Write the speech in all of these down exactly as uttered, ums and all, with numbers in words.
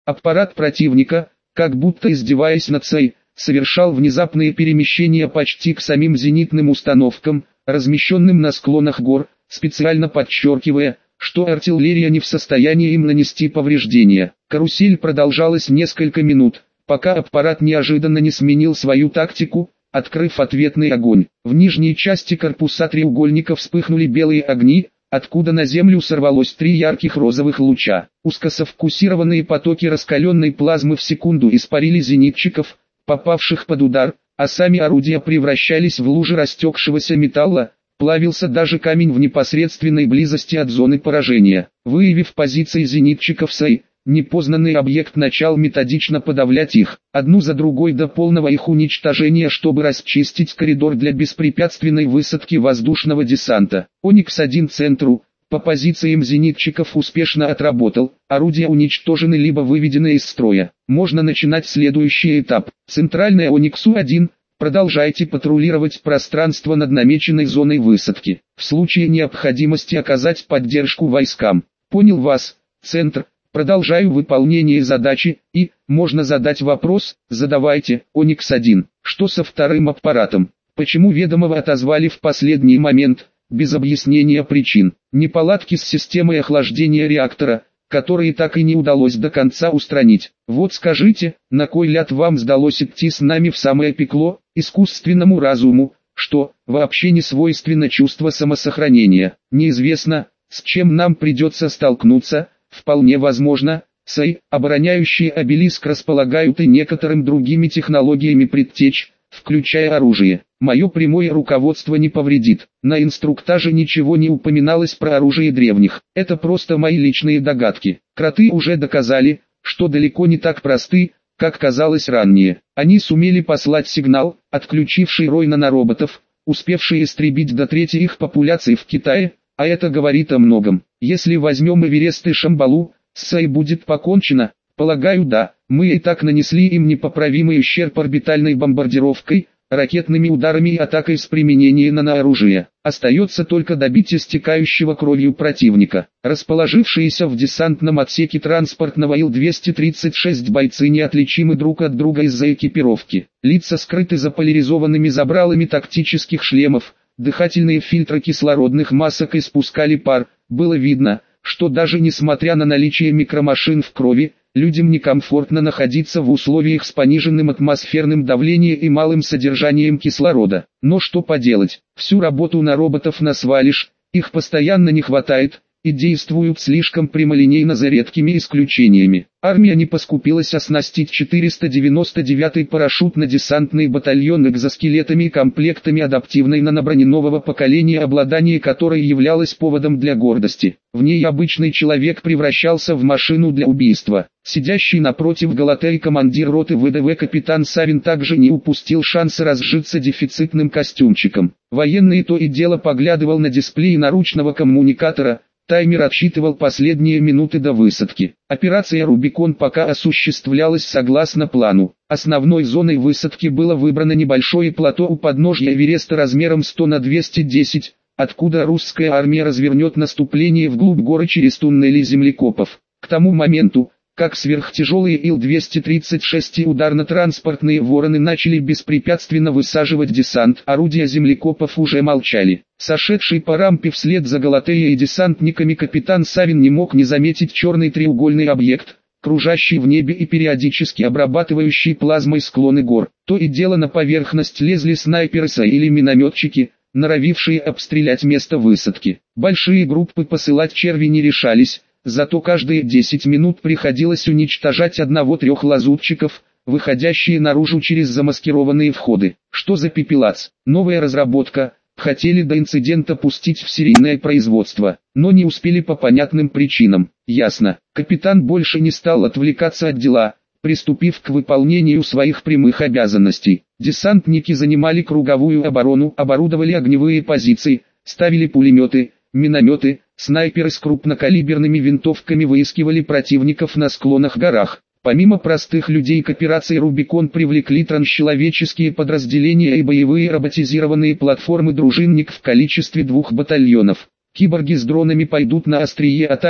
Аппарат противника, как будто издеваясь над Сай, совершал внезапные перемещения почти к самим зенитным установкам, размещенным на склонах гор, специально подчеркивая, что артиллерия не в состоянии им нанести повреждения. Карусель продолжалась несколько минут, пока аппарат неожиданно не сменил свою тактику, открыв ответный огонь. В нижней части корпуса треугольника вспыхнули белые огни, откуда на землю сорвалось три ярких розовых луча. Узкософокусированные потоки раскаленной плазмы в секунду испарили зенитчиков, попавших под удар, а сами орудия превращались в лужи растекшегося металла, плавился даже камень в непосредственной близости от зоны поражения. Выявив позиции зенитчиков Сай, непознанный объект начал методично подавлять их, одну за другой до полного их уничтожения, чтобы расчистить коридор для беспрепятственной высадки воздушного десанта. Оникс один центру, по позициям зенитчиков успешно отработал, орудия уничтожены либо выведены из строя. Можно начинать следующий этап. Центральная Ониксу один. Продолжайте патрулировать пространство над намеченной зоной высадки. В случае необходимости оказать поддержку войскам. Понял вас, Центр. Продолжаю выполнение задачи, и, можно задать вопрос, задавайте, Оникс один. Что со вторым аппаратом? Почему ведомого отозвали в последний момент, без объяснения причин? Неполадки с системой охлаждения реактора, которые так и не удалось до конца устранить. Вот скажите, на кой ляд вам сдалось идти с нами в самое пекло, искусственному разуму, что, вообще не свойственно чувство самосохранения? Неизвестно, с чем нам придется столкнуться, вполне возможно, Сай, обороняющие обелиск располагают и некоторым другими технологиями предтеч, включая оружие. Мое прямое руководство не повредит. На инструктаже ничего не упоминалось про оружие древних. Это просто мои личные догадки. Кроты уже доказали, что далеко не так просты, как казалось ранее. Они сумели послать сигнал, отключивший рой нанороботов, успевший истребить до трети их популяции в Китае, а это говорит о многом. Если возьмем Эверест и Шамбалу, с Сай будет покончено? Полагаю, да. Мы и так нанесли им непоправимый ущерб орбитальной бомбардировкой, ракетными ударами и атакой с применением нанооружия. Остается только добить истекающего кровью противника. Расположившиеся в десантном отсеке транспортного Ил двести тридцать шесть бойцы неотличимы друг от друга из-за экипировки. Лица скрыты за поляризованными забралами тактических шлемов, дыхательные фильтры кислородных масок испускали пар. Было видно, что даже несмотря на наличие микромашин в крови, людям некомфортно находиться в условиях с пониженным атмосферным давлением и малым содержанием кислорода. Но что поделать, всю работу на роботов насвалишь, их постоянно не хватает, и действуют слишком прямолинейно за редкими исключениями. Армия не поскупилась оснастить четыреста девяносто девятый парашютно-десантный батальон экзоскелетами и комплектами адаптивной наноброни нового поколения, обладание которой являлось поводом для гордости. В ней обычный человек превращался в машину для убийства. Сидящий напротив Галатеи командир роты ВДВ капитан Савин также не упустил шанса разжиться дефицитным костюмчиком. Военный то и дело поглядывал на дисплей наручного коммуникатора. Таймер отсчитывал последние минуты до высадки. Операция «Рубикон» пока осуществлялась согласно плану. Основной зоной высадки было выбрано небольшое плато у подножья Эвереста размером сто на двести десять, откуда русская армия развернет наступление вглубь горы через туннели землекопов. К тому моменту, как сверхтяжелые Ил двести тридцать шесть и ударно-транспортные «Вороны» начали беспрепятственно высаживать десант, орудия землекопов уже молчали. Сошедший по рампе вслед за Галатеей и десантниками капитан Савин не мог не заметить черный треугольный объект, кружащий в небе и периодически обрабатывающий плазмой склоны гор. То и дело на поверхность лезли снайперы или минометчики, норовившие обстрелять место высадки. Большие группы посылать черви не решались, зато каждые десять минут приходилось уничтожать одного-трех лазутчиков, выходящие наружу через замаскированные входы. Что за пепелац? Новая разработка. Хотели до инцидента пустить в серийное производство, но не успели по понятным причинам. Ясно. Капитан больше не стал отвлекаться от дела, приступив к выполнению своих прямых обязанностей. Десантники занимали круговую оборону, оборудовали огневые позиции, ставили пулеметы, минометы, снайперы с крупнокалиберными винтовками выискивали противников на склонах горах. Помимо простых людей к операции «Рубикон» привлекли трансчеловеческие подразделения и боевые роботизированные платформы дружинник в количестве двух батальонов. Киборги с дронами пойдут на острие атаки,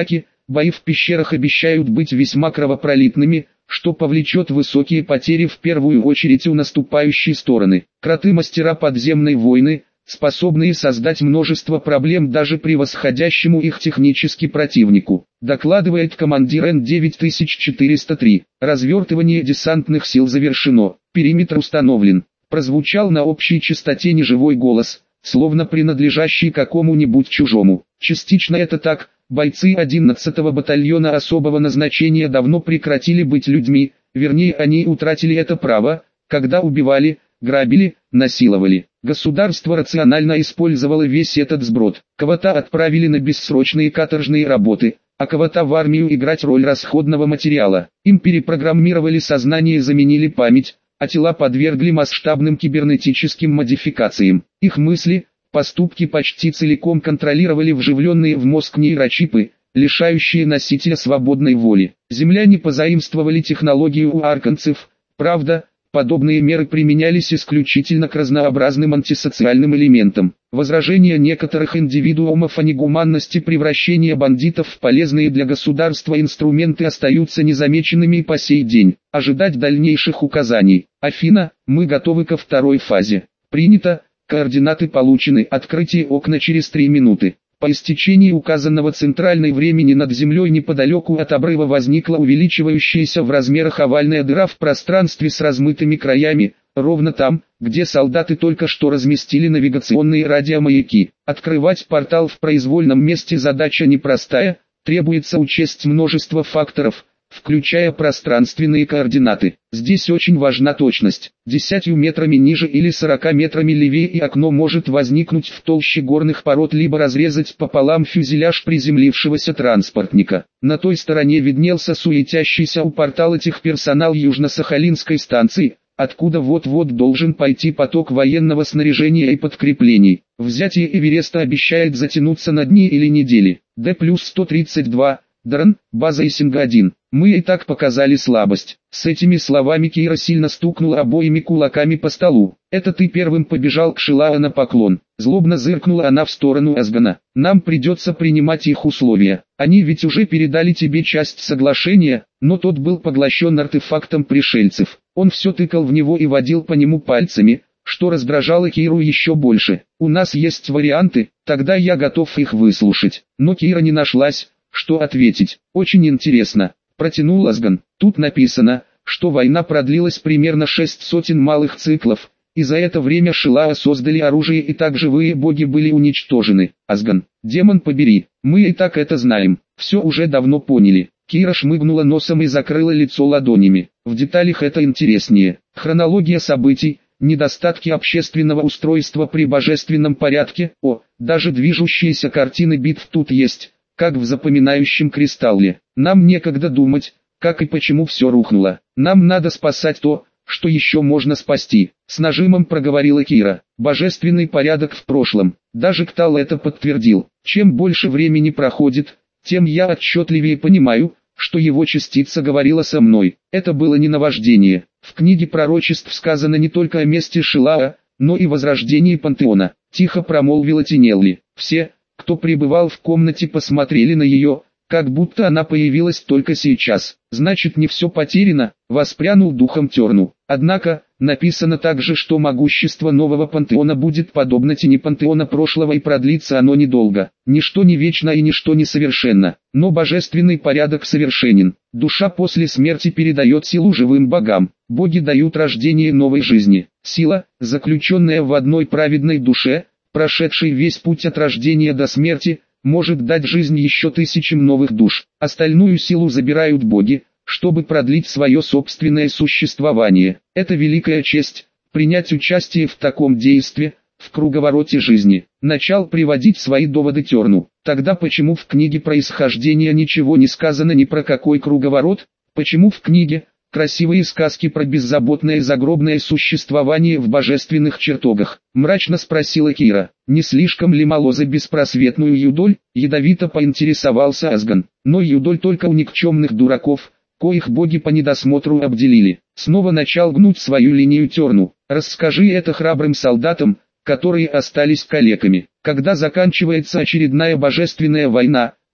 Бои в пещерах обещают быть весьма кровопролитными, что повлечет высокие потери в первую очередь у наступающей стороны. Кроты-мастера подземной войны, способные создать множество проблем даже превосходящему их технически противнику, докладывает командир Н девять тысяч четыреста три. Развертывание десантных сил завершено, периметр установлен. Прозвучал на общей частоте неживой голос, словно принадлежащий какому-нибудь чужому. Частично это так. Бойцы одиннадцатого батальона особого назначения давно прекратили быть людьми, вернее они утратили это право, когда убивали, грабили, насиловали. Государство рационально использовало весь этот сброд. Кого-то отправили на бессрочные каторжные работы, а кого-то в армию играть роль расходного материала. Им перепрограммировали сознание и заменили память, а тела подвергли масштабным кибернетическим модификациям. Их мысли, поступки почти целиком контролировали вживленные в мозг нейрочипы, лишающие носителя свободной воли. Земляне позаимствовали технологию у арканцев, правда, подобные меры применялись исключительно к разнообразным антисоциальным элементам. Возражения некоторых индивидуумов о негуманности превращения бандитов в полезные для государства инструменты остаются незамеченными и по сей день. Ожидать дальнейших указаний. Афина, мы готовы ко второй фазе. Принято. Координаты получены. Открытие окна через три минуты. По истечении указанного центральной времени над землей неподалеку от обрыва возникла увеличивающаяся в размерах овальная дыра в пространстве с размытыми краями, ровно там, где солдаты только что разместили навигационные радиомаяки. Открывать портал в произвольном месте задача непростая, требуется учесть множество факторов, включая пространственные координаты. Здесь очень важна точность. Десятью метрами ниже или сорока метрами левее и окно может возникнуть в толще горных пород либо разрезать пополам фюзеляж приземлившегося транспортника. На той стороне виднелся суетящийся у портала техперсонал Южно-Сахалинской станции, откуда вот-вот должен пойти поток военного снаряжения и подкреплений. Взятие Эвереста обещает затянуться на дни или недели. Д плюс сто тридцать два. Дрон, база Исинга один. Мы и так показали слабость. С этими словами Кира сильно стукнула обоими кулаками по столу. Это ты первым побежал к Шилаа на поклон. Злобно зыркнула она в сторону Азгана. Нам придется принимать их условия. Они ведь уже передали тебе часть соглашения, но тот был поглощен артефактом пришельцев. Он все тыкал в него и водил по нему пальцами, что раздражало Киру еще больше. У нас есть варианты, тогда я готов их выслушать. Но Кира не нашлась, что ответить. Очень интересно, протянул Азган. Тут написано, что война продлилась примерно шесть сотен малых циклов, и за это время Шилаа создали оружие и так живые боги были уничтожены. Азган, демон побери, мы и так это знаем, все уже давно поняли. Кира шмыгнула носом и закрыла лицо ладонями. В деталях это интереснее. Хронология событий, недостатки общественного устройства при божественном порядке, о, даже движущиеся картины битв тут есть, как в запоминающем кристалле. Нам некогда думать, как и почему все рухнуло. Нам надо спасать то, что еще можно спасти. С нажимом проговорила Кира. Божественный порядок в прошлом. Даже Ктал это подтвердил. Чем больше времени проходит, тем я отчетливее понимаю, что его частица говорила со мной. Это было не наваждение. В книге пророчеств сказано не только о месте Шилаа, но и возрождении пантеона. Тихо промолвила Тинелли. Все, кто пребывал в комнате, посмотрели на ее, как будто она появилась только сейчас. Значит, не все потеряно, воспрянул духом Терну. Однако, написано также, что могущество нового пантеона будет подобно тени пантеона прошлого и продлится оно недолго. Ничто не вечно и ничто не совершенно, но божественный порядок совершенен. Душа после смерти передает силу живым богам. Боги дают рождение новой жизни. Сила, заключенная в одной праведной душе, прошедший весь путь от рождения до смерти, может дать жизнь еще тысячам новых душ. Остальную силу забирают боги, чтобы продлить свое собственное существование. Это великая честь, принять участие в таком действии, в круговороте жизни. Начал приводить свои доводы Терну. Тогда почему в книге происхождения ничего не сказано ни про какой круговорот? Почему в книге красивые сказки про беззаботное загробное существование в божественных чертогах? Мрачно спросила Кира. Не слишком ли мало за беспросветную юдоль? Ядовито поинтересовался Азган. Но юдоль только у никчемных дураков, коих боги по недосмотру обделили. Снова начал гнуть свою линию Терну. Расскажи это храбрым солдатам, которые остались калеками. Когда заканчивается очередная божественная война,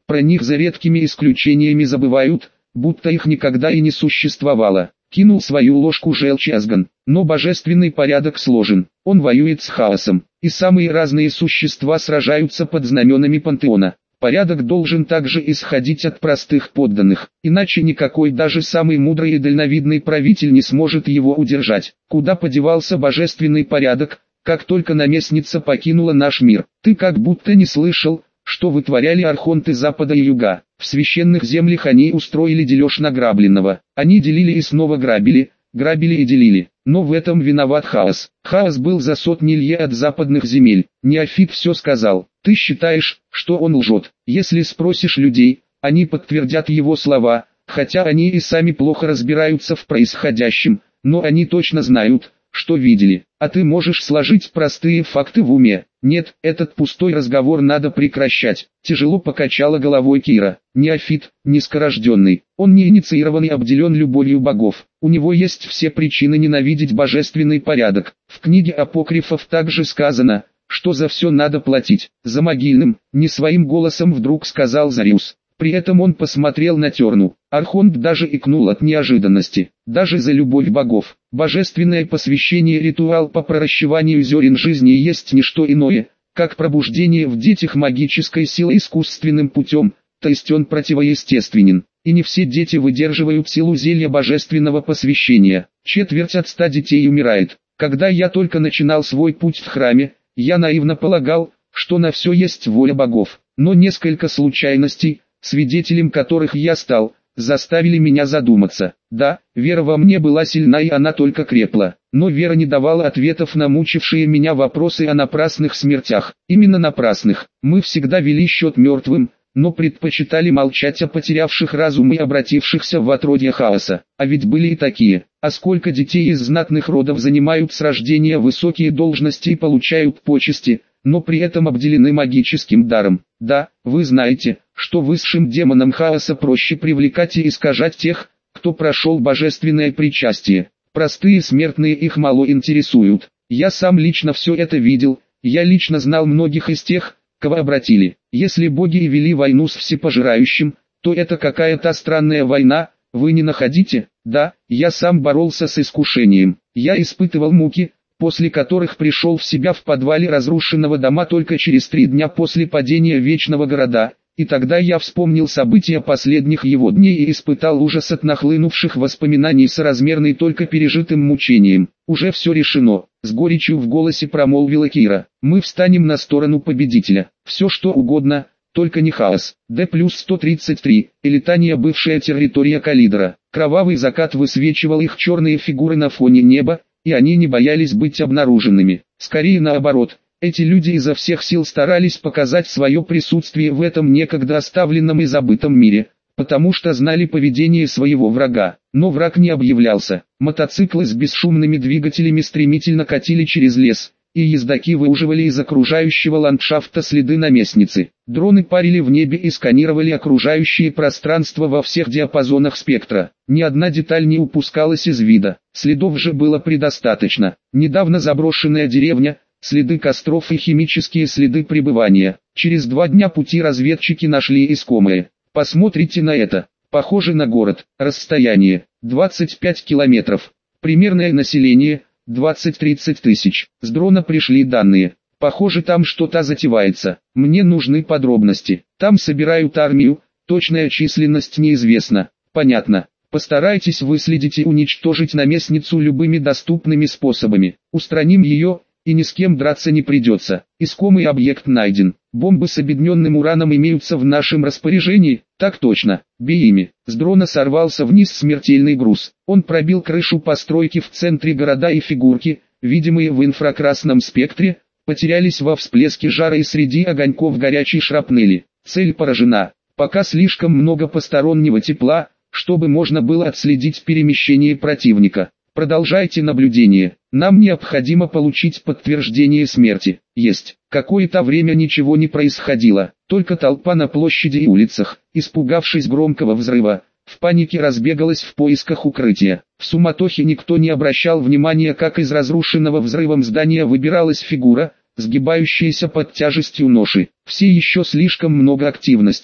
Про них за редкими исключениями забывают, будто их никогда и не существовало. Кинул свою ложку желчи Азган. Но божественный порядок сложен, он воюет с хаосом, и самые разные существа сражаются под знаменами пантеона. Порядок должен также исходить от простых подданных, иначе никакой даже самый мудрый и дальновидный правитель не сможет его удержать. Куда подевался божественный порядок, как только наместница покинула наш мир? Ты как будто не слышал, что вытворяли архонты Запада и Юга. В священных землях они устроили дележ награбленного. Они делили и снова грабили, грабили и делили. Но в этом виноват хаос. Хаос был за сотни лье от западных земель. Неофит все сказал. Ты считаешь, что он лжет? Если спросишь людей, они подтвердят его слова, хотя они и сами плохо разбираются в происходящем, но они точно знают, что видели. А ты можешь сложить простые факты в уме. Нет, этот пустой разговор надо прекращать. Тяжело покачала головой Кира. Неофит, нескорожденный. Он не инициирован и обделен любовью богов. У него есть все причины ненавидеть божественный порядок. В книге апокрифов также сказано, что за все надо платить. За могильным, не своим голосом вдруг сказал Зариус. При этом он посмотрел на Терну. Архонт даже икнул от неожиданности. Даже за любовь богов. Божественное посвящение, ритуал по проращиванию зерен жизни есть не что иное, как пробуждение в детях магической силы искусственным путем, то есть он противоестественен. И не все дети выдерживают силу зелья божественного посвящения. Четверть от ста детей умирает. Когда я только начинал свой путь в храме, я наивно полагал, что на все есть воля богов. Но несколько случайностей, свидетелем которых я стал, заставили меня задуматься. Да, вера во мне была сильна и она только крепла, но вера не давала ответов на мучившие меня вопросы о напрасных смертях. Именно напрасных. Мы всегда вели счет мертвым, но предпочитали молчать о потерявших разум и обратившихся в отродье хаоса. А ведь были и такие. А сколько детей из знатных родов занимают с рождения высокие должности и получают почести, но при этом обделены магическим даром. Да, вы знаете, что высшим демонам хаоса проще привлекать и искажать тех, кто прошел божественное причастие. Простые смертные их мало интересуют. Я сам лично все это видел, я лично знал многих из тех, кого обратили. Если боги и вели войну с всепожирающим, то это какая-то странная война, вы не находите? Да, я сам боролся с искушением. Я испытывал муки, после которых пришел в себя в подвале разрушенного дома только через три дня после падения Вечного Города, и тогда я вспомнил события последних его дней и испытал ужас от нахлынувших воспоминаний соразмерный только пережитым мучением. Уже все решено, с горечью в голосе промолвила Кира. Мы встанем на сторону победителя. Все что угодно, только не хаос. Д плюс сто тридцать три, Элитания, бывшая территория Калидора. Кровавый закат высвечивал их черные фигуры на фоне неба, и они не боялись быть обнаруженными. Скорее наоборот, эти люди изо всех сил старались показать свое присутствие в этом некогда оставленном и забытом мире, потому что знали поведение своего врага. Но враг не объявлялся. Мотоциклы с бесшумными двигателями стремительно катили через лес, и ездаки выуживали из окружающего ландшафта следы наместницы. Дроны парили в небе и сканировали окружающее пространство во всех диапазонах спектра. Ни одна деталь не упускалась из вида. Следов же было предостаточно. Недавно заброшенная деревня, следы костров и химические следы пребывания. Через два дня пути разведчики нашли искомое. Посмотрите на это. Похоже на город. Расстояние двадцать пять километров. Примерное население двадцать-тридцать тысяч. С дрона пришли данные. Похоже, там что-то затевается. Мне нужны подробности. Там собирают армию, точная численность неизвестна. Понятно. Постарайтесь выследить и уничтожить наместницу любыми доступными способами. Устраним ее, и ни с кем драться не придется. Искомый объект найден. Бомбы с обедненным ураном имеются в нашем распоряжении? Так точно. Бей ими. С дрона сорвался вниз смертельный груз. Он пробил крышу постройки в центре города, и фигурки, видимые в инфракрасном спектре, потерялись во всплеске жара и среди огоньков горячей шрапнели. Цель поражена. Пока слишком много постороннего тепла, чтобы можно было отследить перемещение противника. Продолжайте наблюдение. Нам необходимо получить подтверждение смерти. Есть. Какое-то время ничего не происходило. Только толпа на площади и улицах, испугавшись громкого взрыва, в панике разбегалась в поисках укрытия. В суматохе никто не обращал внимания, как из разрушенного взрывом здания выбиралась фигура, сгибающаяся под тяжестью ноши. Все еще слишком много активности.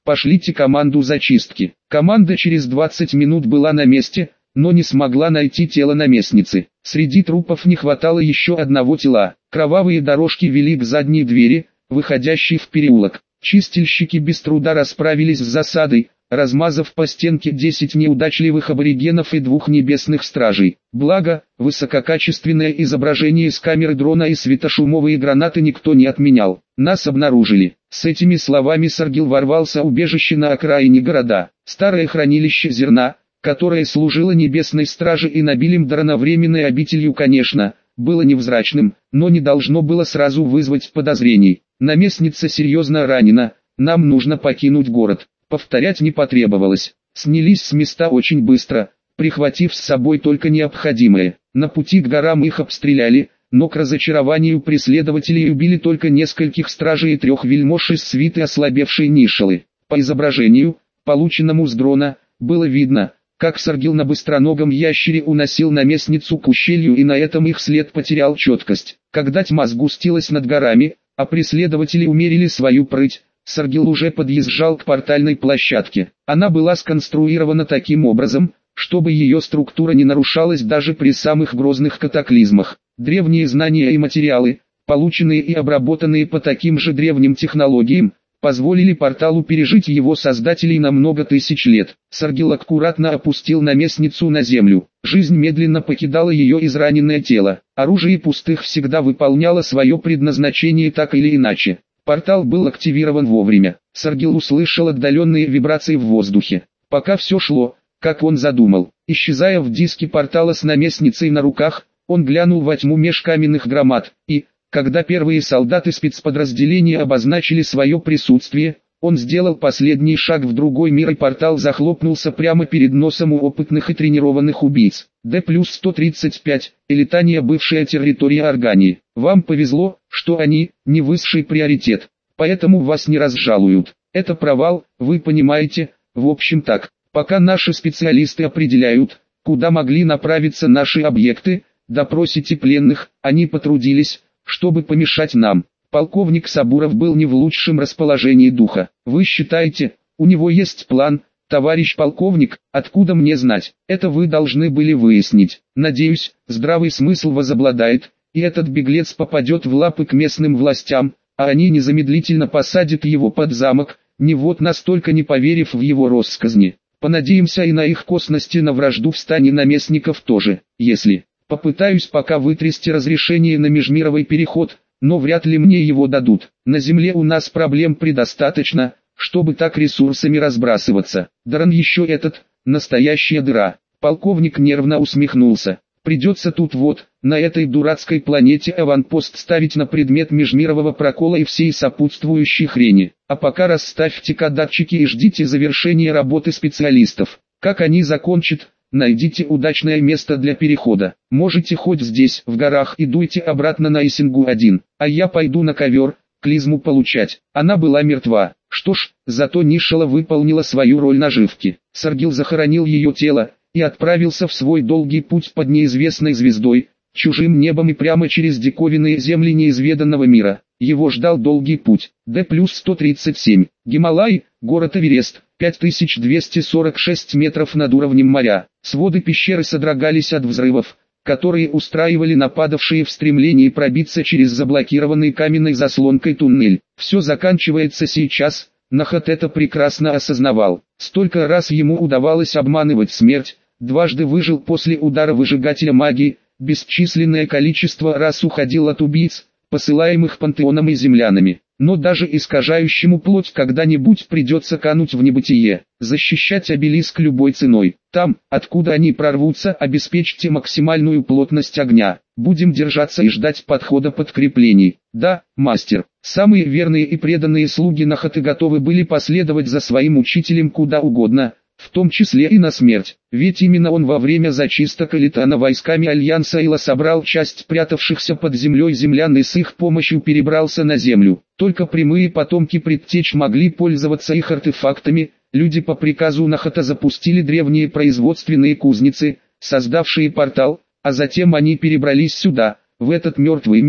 Пошлите команду зачистки. Команда через двадцать минут была на месте, но не смогла найти тело наместницы. Среди трупов не хватало еще одного тела. Кровавые дорожки вели к задней двери, выходящей в переулок. Чистильщики без труда расправились с засадой, размазав по стенке десять неудачливых аборигенов и двух небесных стражей. Благо, высококачественное изображение с камеры дрона и светошумовые гранаты никто не отменял. Нас обнаружили. С этими словами Саргил ворвался в убежище на окраине города. Старое хранилище зерна, которое служило небесной страже и Набилем временной обителью, конечно, было невзрачным, но не должно было сразу вызвать подозрений. Наместница серьезно ранена, нам нужно покинуть город. Повторять не потребовалось. Снялись с места очень быстро, прихватив с собой только необходимое. На пути к горам их обстреляли, но к разочарованию преследователей убили только нескольких стражей и трех вельмож из свиты ослабевшей Нишалы. По изображению, полученному с дрона, было видно, как Саргил на быстроногом ящере уносил наместницу к ущелью, и на этом их след потерял четкость. Когда тьма сгустилась над горами, а преследователи умерили свою прыть, Саргил уже подъезжал к портальной площадке. Она была сконструирована таким образом, чтобы ее структура не нарушалась даже при самых грозных катаклизмах. Древние знания и материалы, полученные и обработанные по таким же древним технологиям, позволили порталу пережить его создателей на много тысяч лет. Саргил аккуратно опустил наместницу на землю. Жизнь медленно покидала ее израненное тело. Оружие пустых всегда выполняло свое предназначение так или иначе. Портал был активирован вовремя. Саргил услышал отдаленные вибрации в воздухе. Пока все шло, как он задумал. Исчезая в диске портала с наместницей на руках, он глянул во тьму меж каменных громад, и, когда первые солдаты спецподразделения обозначили свое присутствие, он сделал последний шаг в другой мир, и портал захлопнулся прямо перед носом у опытных и тренированных убийц. Д плюс сто тридцать пять, Элитания, бывшая территория Органии. Вам повезло, что они не высший приоритет, поэтому вас не разжалуют. Это провал, вы понимаете, в общем так. Пока наши специалисты определяют, куда могли направиться наши объекты, допросите пленных, они потрудились, чтобы помешать нам. Полковник Сабуров был не в лучшем расположении духа. Вы считаете, у него есть план, товарищ полковник? Откуда мне знать? Это вы должны были выяснить. Надеюсь, здравый смысл возобладает, и этот беглец попадет в лапы к местным властям, а они незамедлительно посадят его под замок, не вот настолько не поверив в его россказни. Понадеемся и на их косности, на вражду в стане наместников тоже. Если попытаюсь пока вытрясти разрешение на межмировой переход, но вряд ли мне его дадут. На земле у нас проблем предостаточно, чтобы так ресурсами разбрасываться. Даран еще этот, настоящая дыра. Полковник нервно усмехнулся. Придется тут вот, на этой дурацкой планете, аванпост ставить на предмет межмирового прокола и всей сопутствующей хрени. А пока расставьте-ка датчики и ждите завершения работы специалистов. Как они закончат, найдите удачное место для перехода. Можете хоть здесь, в горах, и дуйте обратно на Исингу один. А я пойду на ковер, клизму получать. Она была мертва. Что ж, зато Нишала выполнила свою роль наживки. Саргил захоронил ее тело и отправился в свой долгий путь под неизвестной звездой, чужим небом и прямо через диковинные земли неизведанного мира. Его ждал долгий путь. Д плюс сто тридцать семь. Гималай, город Эверест, пять тысяч двести сорок шесть метров над уровнем моря. Своды пещеры содрогались от взрывов, которые устраивали нападавшие в стремлении пробиться через заблокированный каменной заслонкой туннель. Все заканчивается сейчас, Нахат это прекрасно осознавал. Столько раз ему удавалось обманывать смерть, дважды выжил после удара выжигателя магии, бесчисленное количество раз уходил от убийц, посылаемых пантеоном и землянами. Но даже искажающему плоть когда-нибудь придется кануть в небытие, защищать обелиск любой ценой. Там, откуда они прорвутся, обеспечьте максимальную плотность огня. Будем держаться и ждать подхода подкреплений. Да, мастер. Самые верные и преданные слуги Нахаты готовы были последовать за своим учителем куда угодно, в том числе и на смерть. Ведь именно он во время зачисток Элитана войсками Альянса Ила собрал часть прятавшихся под землей землян и с их помощью перебрался на землю. Только прямые потомки предтеч могли пользоваться их артефактами. Люди по приказу Нахата запустили древние производственные кузницы, создавшие портал, а затем они перебрались сюда, в этот мертвый мир,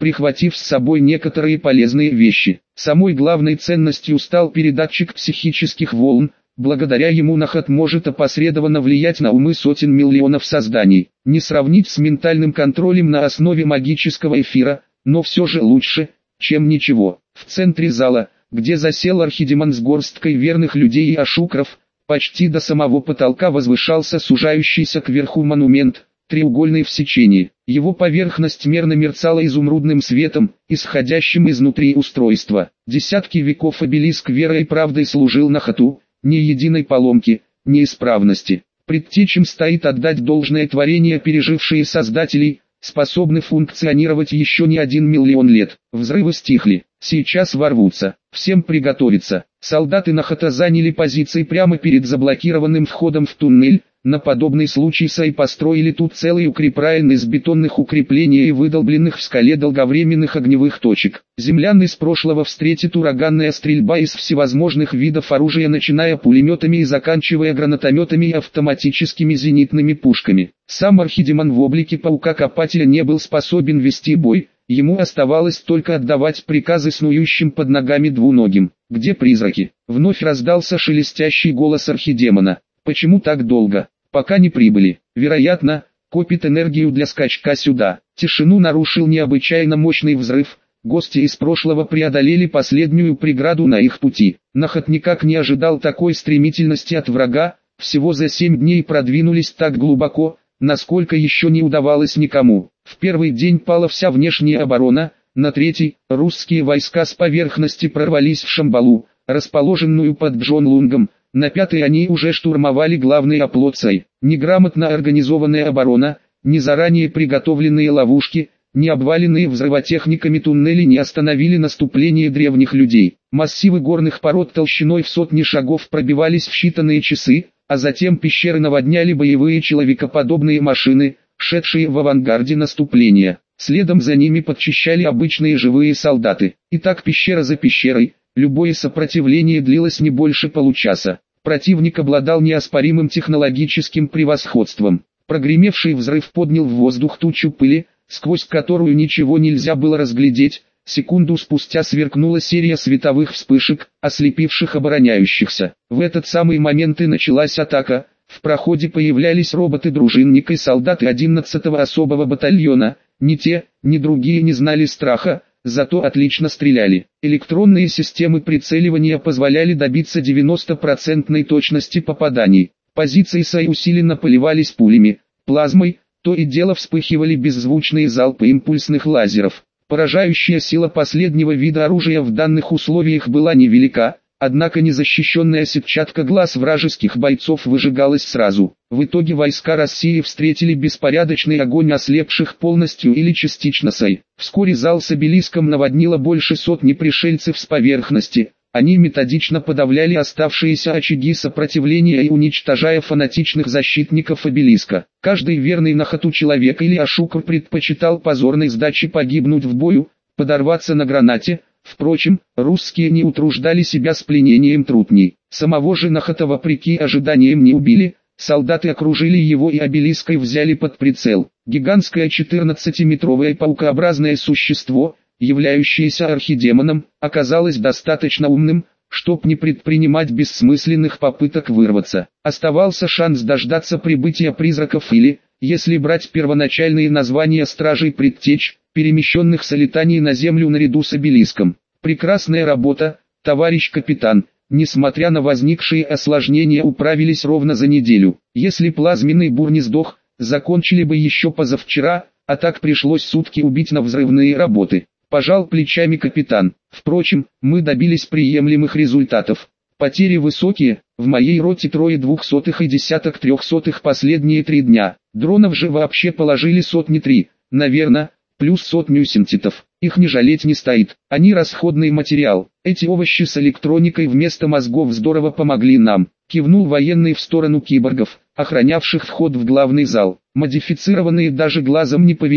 прихватив с собой некоторые полезные вещи. Самой главной ценностью стал передатчик психических волн. Благодаря ему Нахат может опосредованно влиять на умы сотен миллионов созданий. Не сравнить с ментальным контролем на основе магического эфира, но все же лучше, чем ничего. В центре зала, где засел архидемон с горсткой верных людей и ашукров, почти до самого потолка возвышался сужающийся кверху монумент, треугольный в сечении. Его поверхность мерно мерцала изумрудным светом, исходящим изнутри устройства. Десятки веков обелиск верой и правдой служил Нахату, ни единой поломки, неисправности. Предтечам стоит отдать должное творение, пережившие создателей, способны функционировать еще не один миллион лет. Взрывы стихли, сейчас ворвутся, всем приготовиться. Солдаты Нахата заняли позиции прямо перед заблокированным входом в туннель. На подобный случай Сай построили тут целый укрепрайон из бетонных укреплений и выдолбленных в скале долговременных огневых точек. Землян из прошлого встретит ураганная стрельба из всевозможных видов оружия, начиная пулеметами и заканчивая гранатометами и автоматическими зенитными пушками. Сам архидемон в облике паука-копателя не был способен вести бой, ему оставалось только отдавать приказы снующим под ногами двуногим. «Где призраки?» Вновь раздался шелестящий голос архидемона. «Почему так долго? Пока не прибыли. Вероятно, копит энергию для скачка сюда». Тишину нарушил необычайно мощный взрыв. Гости из прошлого преодолели последнюю преграду на их пути. Нахат никак не ожидал такой стремительности от врага. Всего за семь дней продвинулись так глубоко, насколько еще не удавалось никому. В первый день пала вся внешняя оборона. На третий, русские войска с поверхности прорвались в Шамбалу, расположенную под Джонлунгом. На пятый они уже штурмовали главный оплот Сай. Неграмотно организованная оборона, ни заранее приготовленные ловушки, ни обваленные взрывотехниками туннели не остановили наступление древних людей. Массивы горных пород толщиной в сотни шагов пробивались в считанные часы, а затем пещеры наводняли боевые человекоподобные машины, шедшие в авангарде наступления. Следом за ними подчищали обычные живые солдаты. И так пещера за пещерой. Любое сопротивление длилось не больше получаса. Противник обладал неоспоримым технологическим превосходством. Прогремевший взрыв поднял в воздух тучу пыли, сквозь которую ничего нельзя было разглядеть. Секунду спустя сверкнула серия световых вспышек, ослепивших обороняющихся. В этот самый момент и началась атака. В проходе появлялись роботы-дружинника и солдаты одиннадцатого особого батальона. Ни те, ни другие не знали страха, зато отлично стреляли. Электронные системы прицеливания позволяли добиться девяностопроцентной точности попаданий. Позиции Сай усиленно поливались пулями, плазмой, то и дело вспыхивали беззвучные залпы импульсных лазеров. Поражающая сила последнего вида оружия в данных условиях была невелика, однако незащищенная сетчатка глаз вражеских бойцов выжигалась сразу. В итоге войска России встретили беспорядочный огонь ослепших полностью или частично Сай. Вскоре зал с обелиском наводнило больше сотни пришельцев с поверхности. Они методично подавляли оставшиеся очаги сопротивления и уничтожая фанатичных защитников обелиска. Каждый верный Нахату человек или ашукр предпочитал позорной сдаче погибнуть в бою, подорваться на гранате. Впрочем, русские не утруждали себя с пленением трутней. Самого же Нахата вопреки ожиданиям не убили, солдаты окружили его и обелиской взяли под прицел. Гигантское четырнадцатиметровое паукообразное существо, являющееся архидемоном, оказалось достаточно умным, чтоб не предпринимать бессмысленных попыток вырваться. Оставался шанс дождаться прибытия призраков или, если брать первоначальные названия стражей предтеч, перемещенных с Алитании на землю наряду с обелиском. Прекрасная работа, товарищ капитан. Несмотря на возникшие осложнения, управились ровно за неделю. Если плазменный бур не сдох, закончили бы еще позавчера, а так пришлось сутки убить на взрывные работы. Пожал плечами капитан. Впрочем, мы добились приемлемых результатов. Потери высокие, в моей роте трое двухсотых и десяток трехсотых последние три дня. Дронов же вообще положили сотни три, наверное, плюс сотню синтетов. Их не жалеть не стоит, они расходный материал. Эти овощи с электроникой вместо мозгов здорово помогли нам. Кивнул военный в сторону киборгов, охранявших вход в главный зал. Модифицированные даже глазом не повели,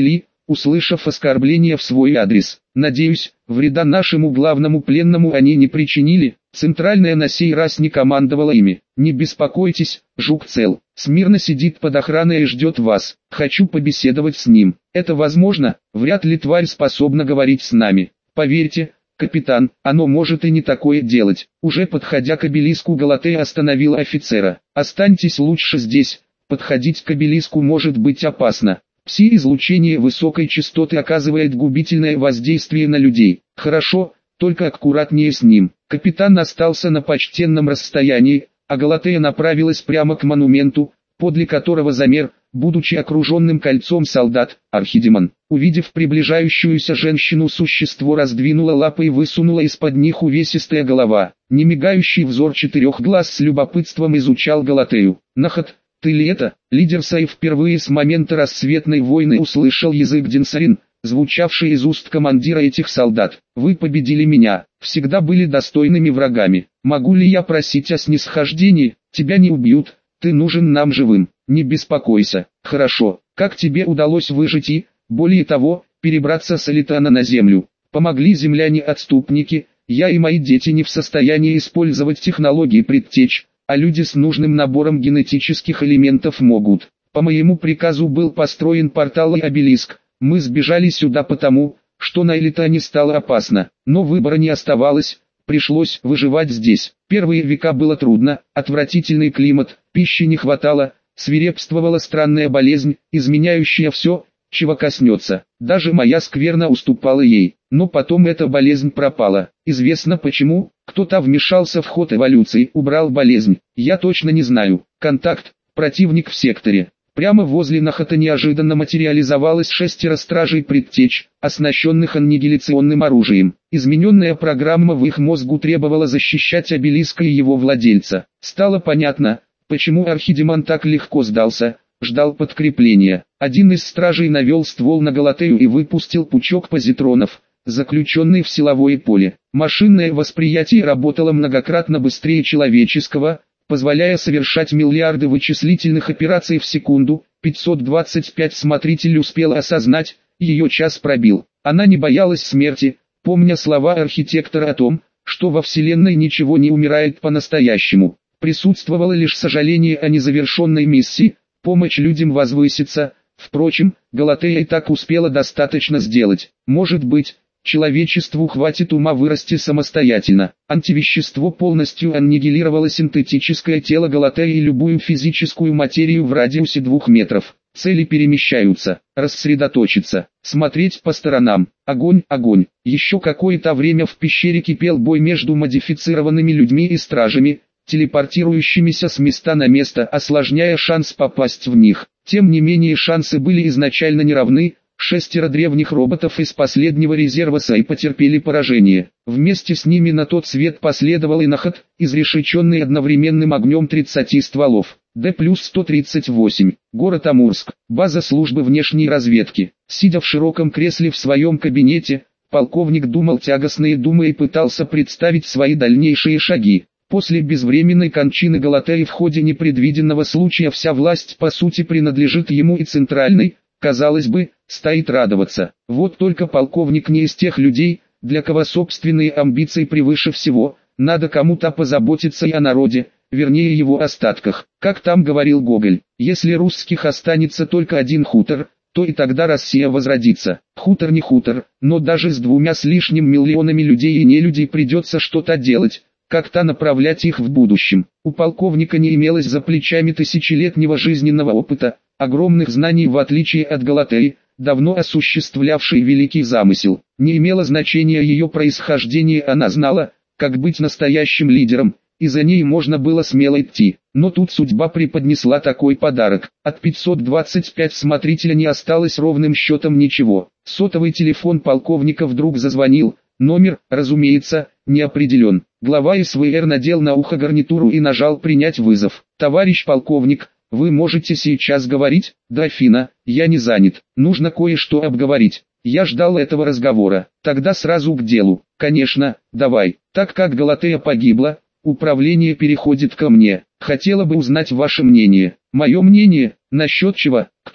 услышав оскорбление в свой адрес. Надеюсь, вреда нашему главному пленному они не причинили. Центральная на сей раз не командовала ими. Не беспокойтесь, Жук цел. Смирно сидит под охраной и ждет вас. Хочу побеседовать с ним. Это возможно? Вряд ли тварь способна говорить с нами. Поверьте, капитан, оно может и не такое делать. Уже подходя к обелиску, Галатея остановила офицера. Останьтесь лучше здесь. Подходить к обелиску может быть опасно. Пси-излучение высокой частоты оказывает губительное воздействие на людей. Хорошо, только аккуратнее с ним. Капитан остался на почтенном расстоянии, а Галатея направилась прямо к монументу, подле которого замер, будучи окруженным кольцом солдат, Архидемон. Увидев приближающуюся женщину, существо раздвинуло лапы и высунуло из-под них увесистая голова. Немигающий взор четырех глаз с любопытством изучал Галатею. «Нахат, ты ли это?» Лидер Сай впервые с момента рассветной войны услышал язык Динсарин, звучавший из уст командира этих солдат. «Вы победили меня, всегда были достойными врагами. Могу ли я просить о снисхождении? Тебя не убьют, ты нужен нам живым. Не беспокойся. Хорошо, как тебе удалось выжить и, более того, перебраться с Элитана на землю? Помогли земляне-отступники, я и мои дети не в состоянии использовать технологии предтеч, а люди с нужным набором генетических элементов могут. По моему приказу был построен портал и обелиск. Мы сбежали сюда потому, что на Элитане стало опасно, но выбора не оставалось, пришлось выживать здесь. Первые века было трудно, отвратительный климат, пищи не хватало, свирепствовала странная болезнь, изменяющая все, чего коснется. Даже моя скверна уступала ей, но потом эта болезнь пропала. Известно почему, кто-то вмешался в ход эволюции, убрал болезнь. Я точно не знаю. Контакт, противник в секторе. Прямо возле Нахата неожиданно материализовалось шестеро стражей предтеч, оснащенных аннигиляционным оружием. Измененная программа в их мозгу требовала защищать обелиска и его владельца. Стало понятно, почему Архидемон так легко сдался, ждал подкрепления. Один из стражей навел ствол на Галатею и выпустил пучок позитронов, заключенный в силовое поле. Машинное восприятие работало многократно быстрее человеческого, позволяя совершать миллиарды вычислительных операций в секунду. пятьсот двадцать пять смотритель успел осознать, ее час пробил. Она не боялась смерти, помня слова архитектора о том, что во Вселенной ничего не умирает по-настоящему. Присутствовало лишь сожаление о незавершенной миссии, помощь людям возвыситься. Впрочем, Галатея и так успела достаточно сделать. Может быть, человечеству хватит ума вырасти самостоятельно. Антивещество полностью аннигилировало синтетическое тело Галатеи и любую физическую материю в радиусе двух метров. Цели перемещаются, рассредоточиться, смотреть по сторонам. Огонь, огонь. Еще какое-то время в пещере кипел бой между модифицированными людьми и стражами, телепортирующимися с места на место, осложняя шанс попасть в них. Тем не менее шансы были изначально неравны. Шестеро древних роботов из последнего резерва Сай потерпели поражение. Вместе с ними на тот свет последовал и Нахат, изрешеченный одновременным огнем тридцати стволов. Д плюс сто тридцать восемь. Город Амурск. База службы внешней разведки. Сидя в широком кресле в своем кабинете, полковник думал тягостные думы и пытался представить свои дальнейшие шаги. После безвременной кончины Галатеи в ходе непредвиденного случая вся власть по сути принадлежит ему и центральной, казалось бы, стоит радоваться. Вот только полковник не из тех людей, для кого собственные амбиции превыше всего, надо кому-то позаботиться и о народе, вернее его остатках. Как там говорил Гоголь, если русских останется только один хутор, то и тогда Россия возродится. Хутор не хутор, но даже с двумя с лишним миллионами людей и нелюдей придется что-то делать, как-то направлять их в будущем. У полковника не имелось за плечами тысячелетнего жизненного опыта, огромных знаний в отличие от Галатеи, давно осуществлявшей великий замысел. Не имело значения ее происхождение, она знала, как быть настоящим лидером, и за ней можно было смело идти. Но тут судьба преподнесла такой подарок. От пятьсот двадцать пять смотрителя не осталось ровным счетом ничего. Сотовый телефон полковника вдруг зазвонил, номер, разумеется, не определен. Глава СВР надел на ухо гарнитуру и нажал «Принять вызов». «Товарищ полковник, вы можете сейчас говорить?» «Да, Афина, я не занят, нужно кое-что обговорить». Я ждал этого разговора. Тогда сразу к делу. Конечно, давай. Так как Галатея погибла, управление переходит ко мне. Хотела бы узнать ваше мнение. Мое мнение, насчет чего, кто,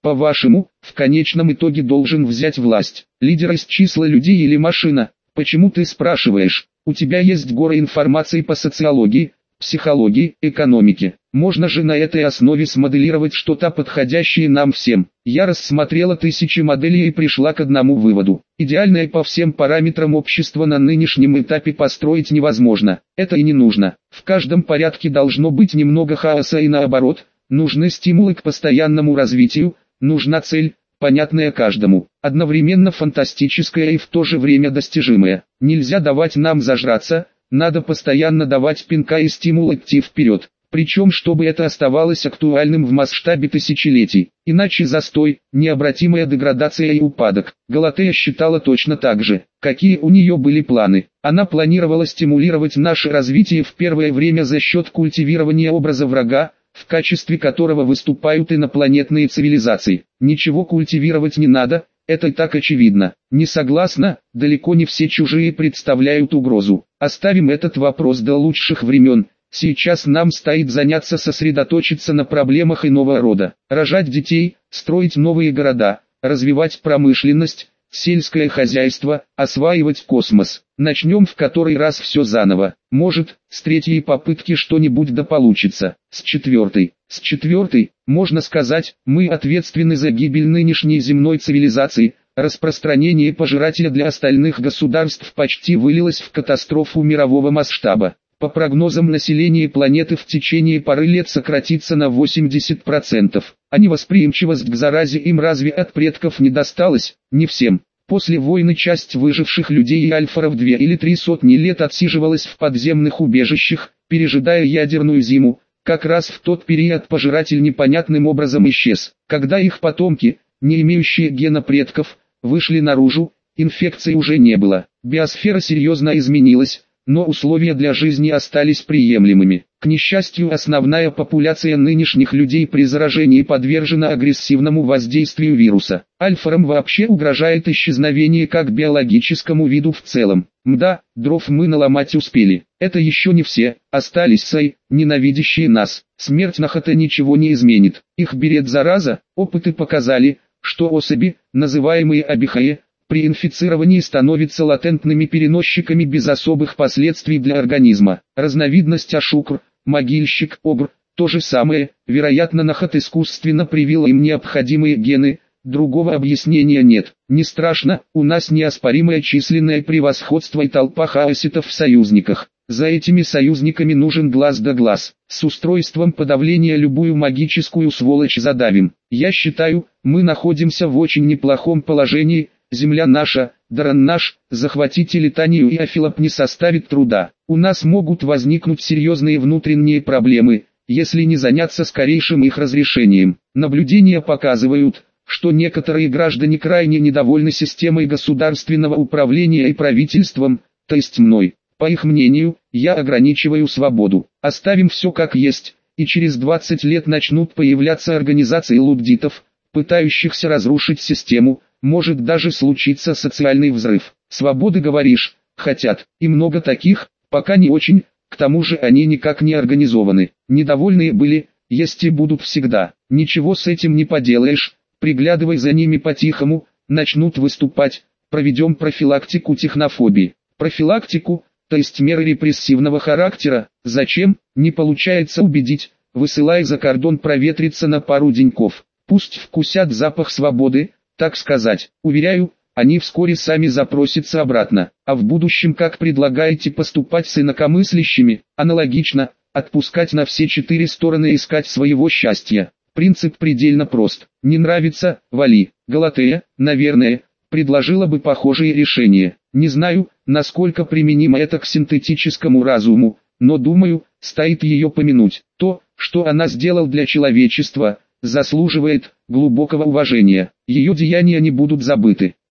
По-вашему, в конечном итоге должен взять власть лидер из числа людей или машина? Почему ты спрашиваешь? У тебя есть гора информации по социологии, психологии, экономике. Можно же на этой основе смоделировать что-то подходящее нам всем. Я рассмотрела тысячи моделей и пришла к одному выводу. Идеальное по всем параметрам общество на нынешнем этапе построить невозможно. Это и не нужно. В каждом порядке должно быть немного хаоса и наоборот. Нужны стимулы к постоянному развитию, нужна цель, понятная каждому, одновременно фантастическая и в то же время достижимая. Нельзя давать нам зажраться, надо постоянно давать пинка и стимул идти вперед. Причем чтобы это оставалось актуальным в масштабе тысячелетий, иначе застой, необратимая деградация и упадок. Галатея считала точно так же. Какие у нее были планы? Она планировала стимулировать наше развитие в первое время за счет культивирования образа врага, в качестве которого выступают инопланетные цивилизации. Ничего культивировать не надо, это и так очевидно. Не согласна, далеко не все чужие представляют угрозу. Оставим этот вопрос до лучших времен. Сейчас нам стоит заняться сосредоточиться на проблемах иного рода. Рожать детей, строить новые города, развивать промышленность, сельское хозяйство, осваивать космос. Начнем в который раз все заново. Может, с третьей попытки что-нибудь да получится. С четвертой. С четвертой, можно сказать, мы ответственны за гибель нынешней земной цивилизации. Распространение пожирателя для остальных государств почти вылилось в катастрофу мирового масштаба. По прогнозам население планеты в течение пары лет сократится на восемьдесят процентов. А невосприимчивость к заразе им разве от предков не досталась? Не всем. После войны часть выживших людей и альфаров две или три сотни лет отсиживалась в подземных убежищах, пережидая ядерную зиму. Как раз в тот период пожиратель непонятным образом исчез. Когда их потомки, не имеющие гена предков, вышли наружу, инфекций уже не было. Биосфера серьезно изменилась, но условия для жизни остались приемлемыми. К несчастью, основная популяция нынешних людей при заражении подвержена агрессивному воздействию вируса. Альфарам вообще угрожает исчезновение как биологическому виду в целом. Мда, дров мы наломать успели. Это еще не все, остались сай, ненавидящие нас. Смерть нахота ничего не изменит. Их берет зараза, опыты показали, что особи, называемые абихае, при инфицировании становятся латентными переносчиками без особых последствий для организма. Разновидность ашукр, могильщик, огр, то же самое, вероятно нахот искусственно привил им необходимые гены, другого объяснения нет. Не страшно, у нас неоспоримое численное превосходство и толпа хаоситов в союзниках. За этими союзниками нужен глаз да глаз. С устройством подавления любую магическую сволочь задавим. Я считаю, мы находимся в очень неплохом положении. Земля наша, Даран наш, захватить Литанию и Афилоп не составит труда. У нас могут возникнуть серьезные внутренние проблемы, если не заняться скорейшим их разрешением. Наблюдения показывают, что некоторые граждане крайне недовольны системой государственного управления и правительством, то есть мной. По их мнению, я ограничиваю свободу. Оставим все как есть, и через двадцать лет начнут появляться организации луддитов, пытающихся разрушить систему. Может даже случиться социальный взрыв. Свободы, говоришь, хотят, и много таких, пока не очень, к тому же они никак не организованы. Недовольные были, есть и будут всегда. Ничего с этим не поделаешь, приглядывай за ними по-тихому, начнут выступать, проведем профилактику технофобии. Профилактику, то есть меры репрессивного характера, зачем, не получается убедить, высылай за кордон проветриться на пару деньков. Пусть вкусят запах свободы, так сказать. Уверяю, они вскоре сами запросятся обратно. А в будущем как предлагаете поступать с инакомыслящими? Аналогично, отпускать на все четыре стороны и искать своего счастья. Принцип предельно прост. Не нравится, вали. Галатея, наверное, предложила бы похожие решения. Не знаю, насколько применимо это к синтетическому разуму, но думаю, стоит ее помянуть. То, что она сделала для человечества, заслуживает глубокого уважения. Ее деяния не будут забыты.